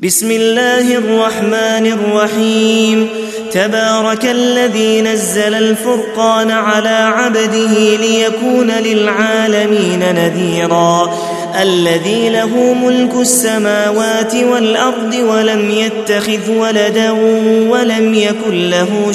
بسم الله الرحمن الرحيم. تبارك الذي نزل الفرقان على عبده ليكون للعالمين نذيرا. الذي له ملك السماوات والأرض ولم يتخذ ولدا ولم يكن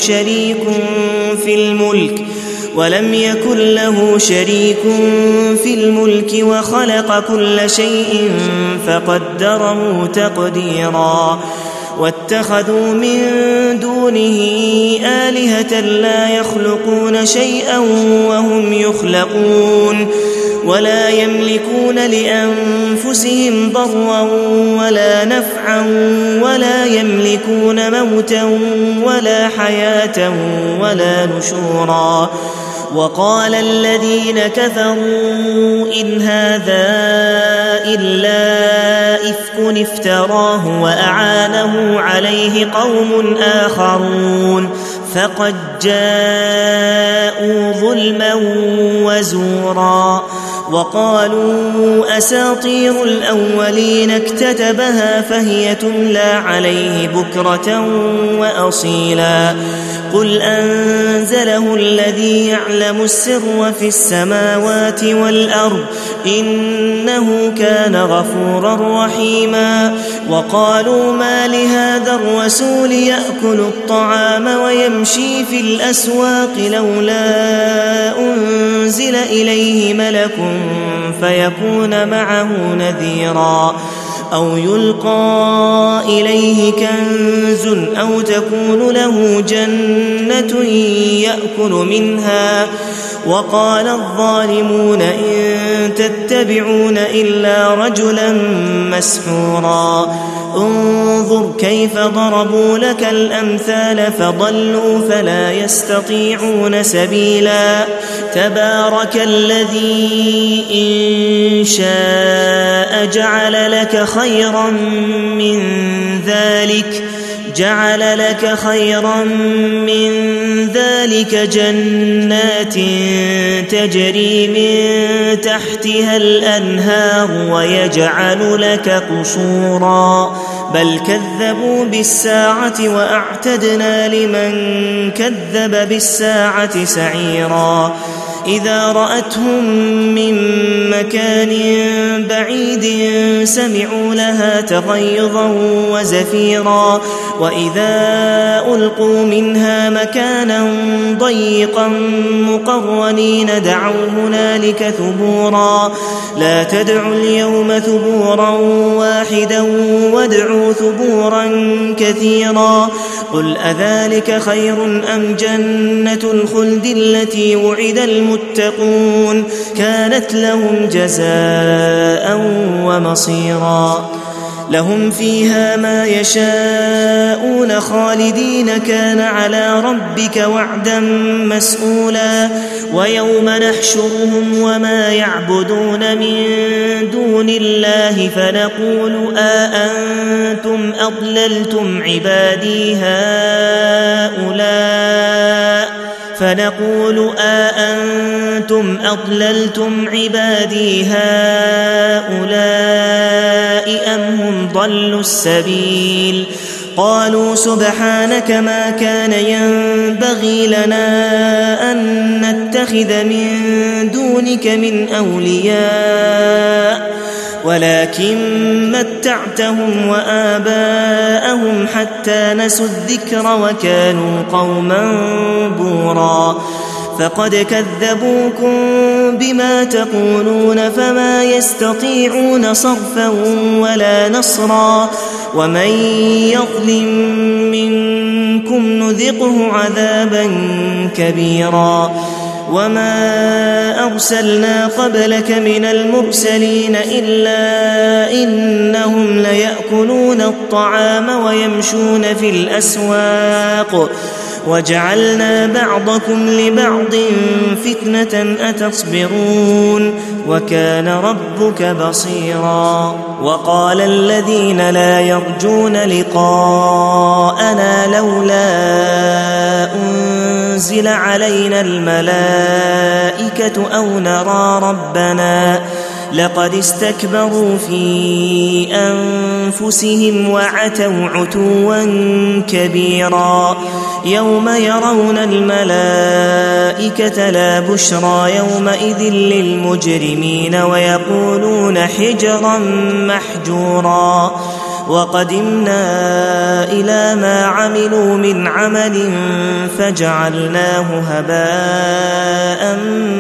له شريك في الملك وخلق كل شيء فقدره تقديرا. واتخذوا من دونه آلهة لا يخلقون شيئا وهم يخلقون ولا يملكون لأنفسهم ضرا ولا نفعا ولا يملكون موتا ولا حياة ولا نشورا. وقال الذين كفروا إن هذا إلا إفك افتراه وأعانه عليه قوم آخرون فقد جاءوا ظلما وزورا. وقالوا أساطير الأولين اكتتبها فهي تملى عليه بكرة وأصيلا. قل أنزله الذي يعلم السر في السماوات والأرض إنه كان غفورا رحيما. وقالوا ما لهذا الرسول يأكل الطعام ويمشي في الأسواق لولا أنزل إليه ملك فيكون معه نذيرا أو يلقى إليه كنز أو تكون له جنة يأكل منها. وقال الظالمون إن تتبعون إلا رجلا مسحورا. انظر كيف ضربوا لك الأمثال فضلوا فلا يستطيعون سبيلا. تبارك الذي إن شاء جعل لك خيرا من ذلك جنات تجري من تحتها الأنهار ويجعل لك قصورا. بل كذبوا بالساعة وأعتدنا لمن كذب بالساعة سعيرا. إذا رأتهم من مكان بعيد سمعوا لها تغيظا وزفيرا. وإذا ألقوا منها مكانا ضيقا مقرنين دعوا هنالك ثبورا. لا تدعوا اليوم ثبورا واحدا وادعوا ثبورا كثيرا. قل أذلك خير أم جنة الخلد التي وعد المتقون كانت لهم جزاء ومصيرا. لهم فيها ما يشاءون خالدين كان على ربك وعدا مسئولا. ويوم نحشرهم وما يعبدون من دون الله فنقول أأنتم أضللتم عبادي هؤلاء أم هم ضلوا السبيل. قالوا سبحانك ما كان ينبغي لنا أن نتخذ من دونك من أولياء ولكن متعتهم وآباءهم حتى نسوا الذكر وكانوا قوما بورا. فقد كذبوكم بما تقولون فما يستطيعون صرفا ولا نصرا. ومن يظلم منكم نذقه عذابا كبيرا. وما أرسلنا قبلك من المرسلين إلا إنهم ليأكلون الطعام ويمشون في الأسواق وجعلنا بعضكم لبعض فتنة أتصبرون وكان ربك بصيرا. وقال الذين لا يرجون لقاءنا لولا أنزل علينا الملائكة أو نرى ربنا لقد استكبروا في أنفسهم وعتوا عتوا كبيرا يوم يرون الملائكة لا بشرى يومئذ للمجرمين ويقولون حجرا محجورا وقدمنا إلى ما عملوا من عمل فجعلناه هباء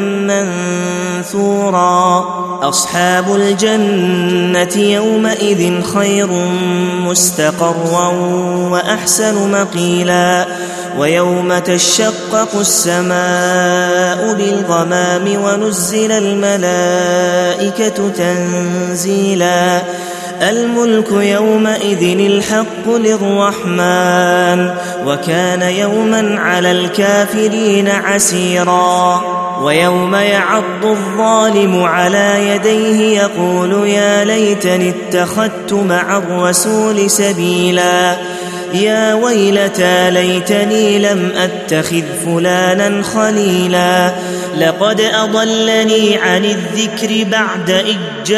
منثورا أصحاب الجنة يومئذ خير مستقرا وأحسن مقيلا ويوم تشقق السماء بالغمام ونزل الملائكة تنزيلا الملك يومئذ الحق للرحمن وكان يوما على الكافرين عسيرا ويوم يعض الظالم على يديه يقول يا ليتني اتخذت مع الرسول سبيلا يا ويلتى ليتني لم أتخذ فلانا خليلا لقد أضلني عن الذكر بعد إذ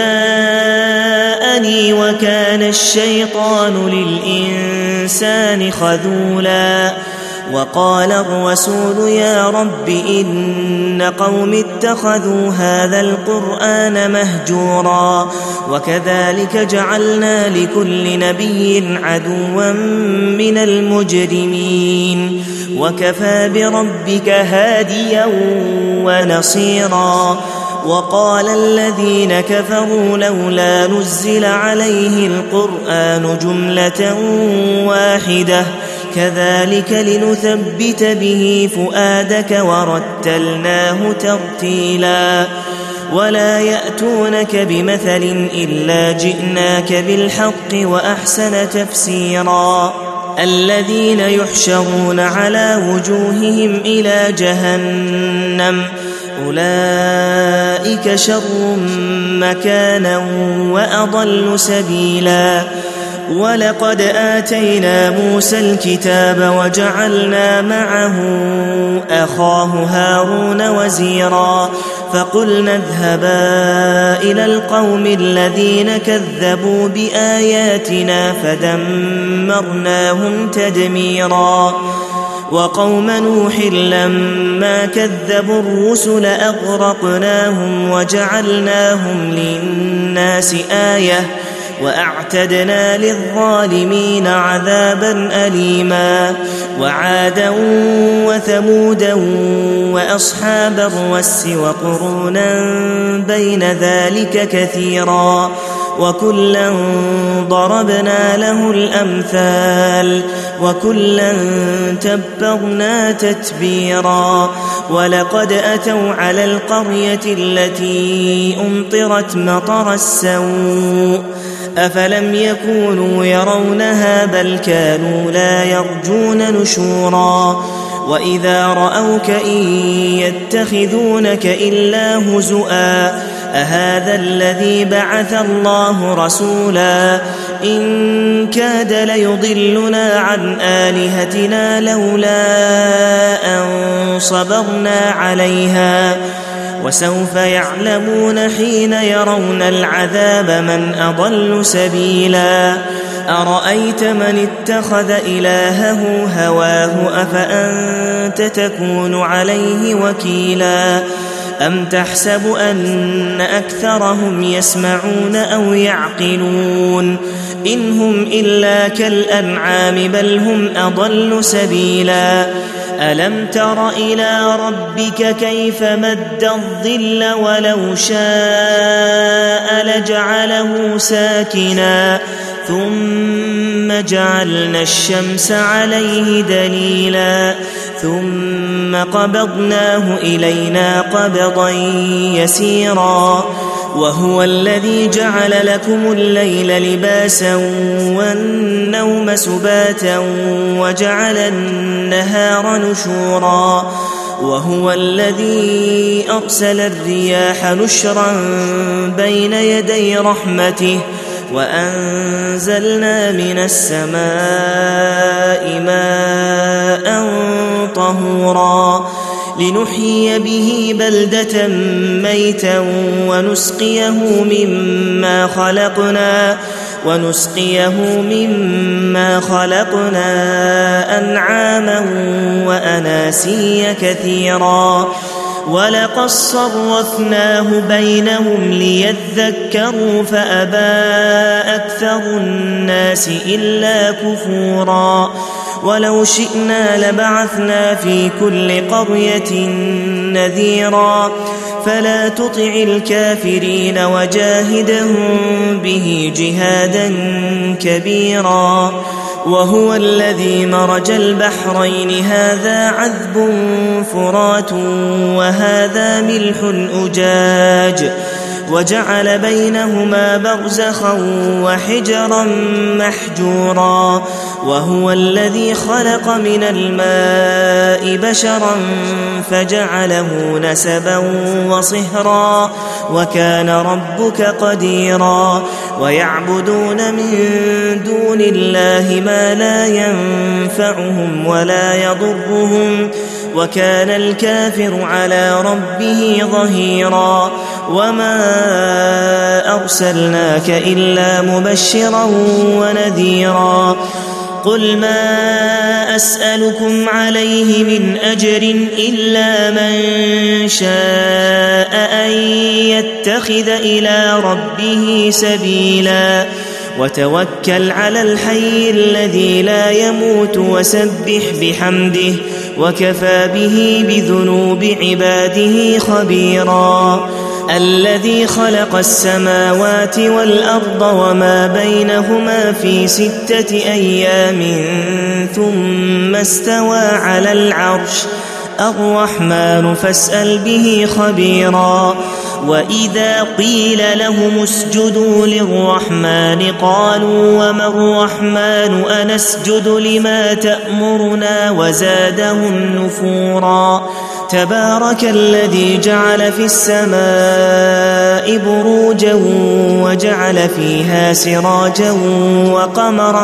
جاءني وكان الشيطان للإنسان خذولا وقال الرسول يا رب إن قوم اتخذوا هذا القرآن مهجورا وكذلك جعلنا لكل نبي عدوا من المجرمين وكفى بربك هاديا ونصيرا وقال الذين كفروا لولا نزل عليه القرآن جملة واحدة كذلك لنثبت به فؤادك ورتلناه ترتيلا ولا يأتونك بمثل إلا جئناك بالحق وأحسن تفسيرا الذين يحشرون على وجوههم إلى جهنم أولئك شر مكانا وأضل سبيلا ولقد آتينا موسى الكتاب وجعلنا معه أخاه هارون وزيرا فقلنا اذهبا إلى القوم الذين كذبوا بآياتنا فدمرناهم تدميرا وقوم نوح لما كذبوا الرسل أغرقناهم وجعلناهم للناس آية وأعتدنا للظالمين عذابا أليما وعادا وثمودا وأصحاب الرس وقرونا بين ذلك كثيرا وكلا ضربنا له الأمثال وكلا تبرنا تتبيرا ولقد أتوا على القرية التي أمطرت مطر السوء أفلم يكونوا يرونها بل كانوا لا يرجون نشورا وإذا رأوك إن يتخذونك إلا هزؤا أهذا الذي بعث الله رسولا إن كاد ليضلنا عن آلهتنا لولا أن صبرنا عليها وسوف يعلمون حين يرون العذاب من أضل سبيلا أرأيت من اتخذ إلهه هواه أفأنت تكون عليه وكيلا أم تحسب أن أكثرهم يسمعون أو يعقلون إن هم إلا كالأنعام بل هم أضل سبيلا ألم تر إلى ربك كيف مد الظل ولو شاء لجعله ساكنا ثم جعلنا الشمس عليه دليلا ثم قبضناه إلينا قبضا يسيرا وهو الذي جعل لكم الليل لباسا والنوم سباتا وجعل النهار نشورا وهو الذي أرسل الرياح نشرا بين يدي رحمته وأنزلنا من السماء ماء طهورا لنحيي به بلدة ميتا ونسقيه مما خلقنا أنعاما وأناسيا كثيرا ولقد صرفناه بينهم ليذكروا فأبى أكثر الناس إلا كفورا ولو شئنا لبعثنا في كل قرية نذيرا فلا تطع الكافرين وجاهدهم به جهادا كبيرا وهو الذي مرج البحرين هذا عذب فرات وهذا ملح أجاج وجعل بينهما برزخا وحجرا محجورا وهو الذي خلق من الماء بشرا فجعله نسبا وصهرا وكان ربك قديرا ويعبدون من دون الله ما لا ينفعهم ولا يضرهم وكان الكافر على ربه ظهيرا وما أرسلناك إلا مبشرا ونذيرا قل ما أسألكم عليه من أجر إلا من شاء أن يتخذ إلى ربه سبيلا وتوكل على الحي الذي لا يموت وسبح بحمده وكفى به بذنوب عباده خبيرا الذي خلق السماوات والأرض وما بينهما في 6 أيام ثم استوى على العرش الرحمن فاسأل به خبيرا وإذا قيل لهم اسجدوا للرحمن قالوا وما الرحمن أنسجد لما تأمرنا وزادهم نفورا تبارك الذي جعل في السماء بروجا وجعل فيها سراجا وقمرا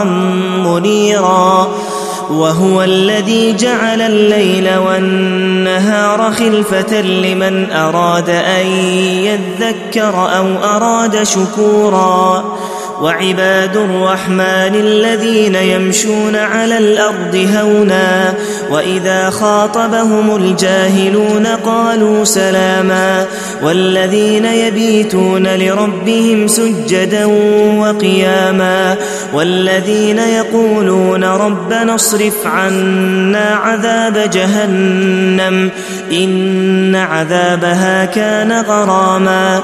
منيرا وهو الذي جعل الليل والنهار خلفة لمن أراد أن يذكر أو أراد شكورا وعباد الرحمن الذين يمشون على الأرض هونا وإذا خاطبهم الجاهلون قالوا سلاما والذين يبيتون لربهم سجدا وقياما والذين يقولون ربنا اصرف عنا عذاب جهنم إن عذابها كان غراما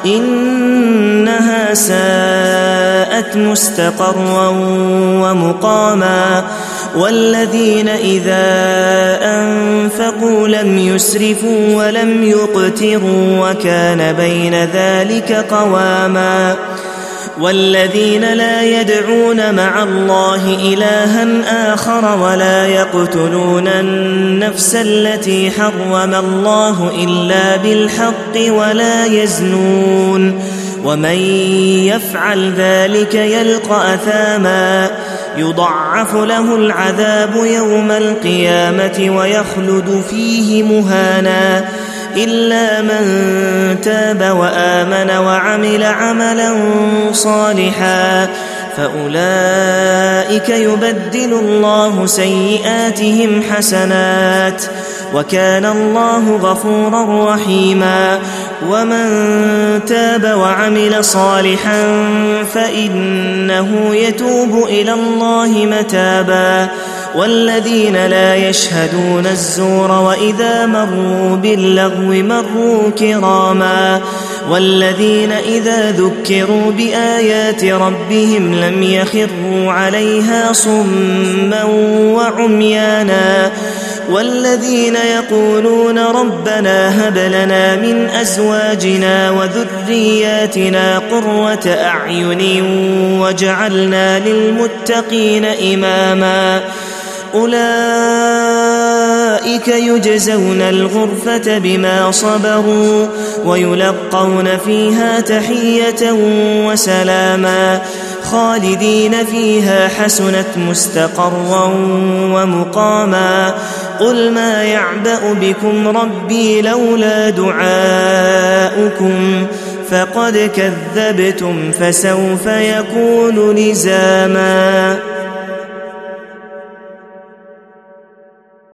إنها ساءت مستقرا ومقاما والذين إذا أنفقوا لم يسرفوا ولم يقتروا وكان بين ذلك قواما والذين لا يدعون مع الله إلها آخر ولا يقتلون النفس التي حرم الله إلا بالحق ولا يزنون ومن يفعل ذلك يلقى أثاما يضعف له العذاب يوم القيامة ويخلد فيه مهانا إلا من تاب وآمن وعمل عملا صالحا فأولئك يبدل الله سيئاتهم حسنات وكان الله غفورا رحيما ومن تاب وعمل صالحا فإنه يتوب إلى الله متابا والذين لا يشهدون الزور وإذا مروا باللغو مروا كراما والذين إذا ذكروا بآيات ربهم لم يخروا عليها صما وعميانا والذين يقولون ربنا هب لنا من أزواجنا وذرياتنا قرة أعين واجعلنا للمتقين إماما أولئك يجزون الغرفة بما صبروا ويلقون فيها تحية وسلاما خالدين فيها حسنت مستقرا ومقاما قل ما يعبأ بكم ربي لولا دعاؤكم فقد كذبتم فسوف يكون لزاما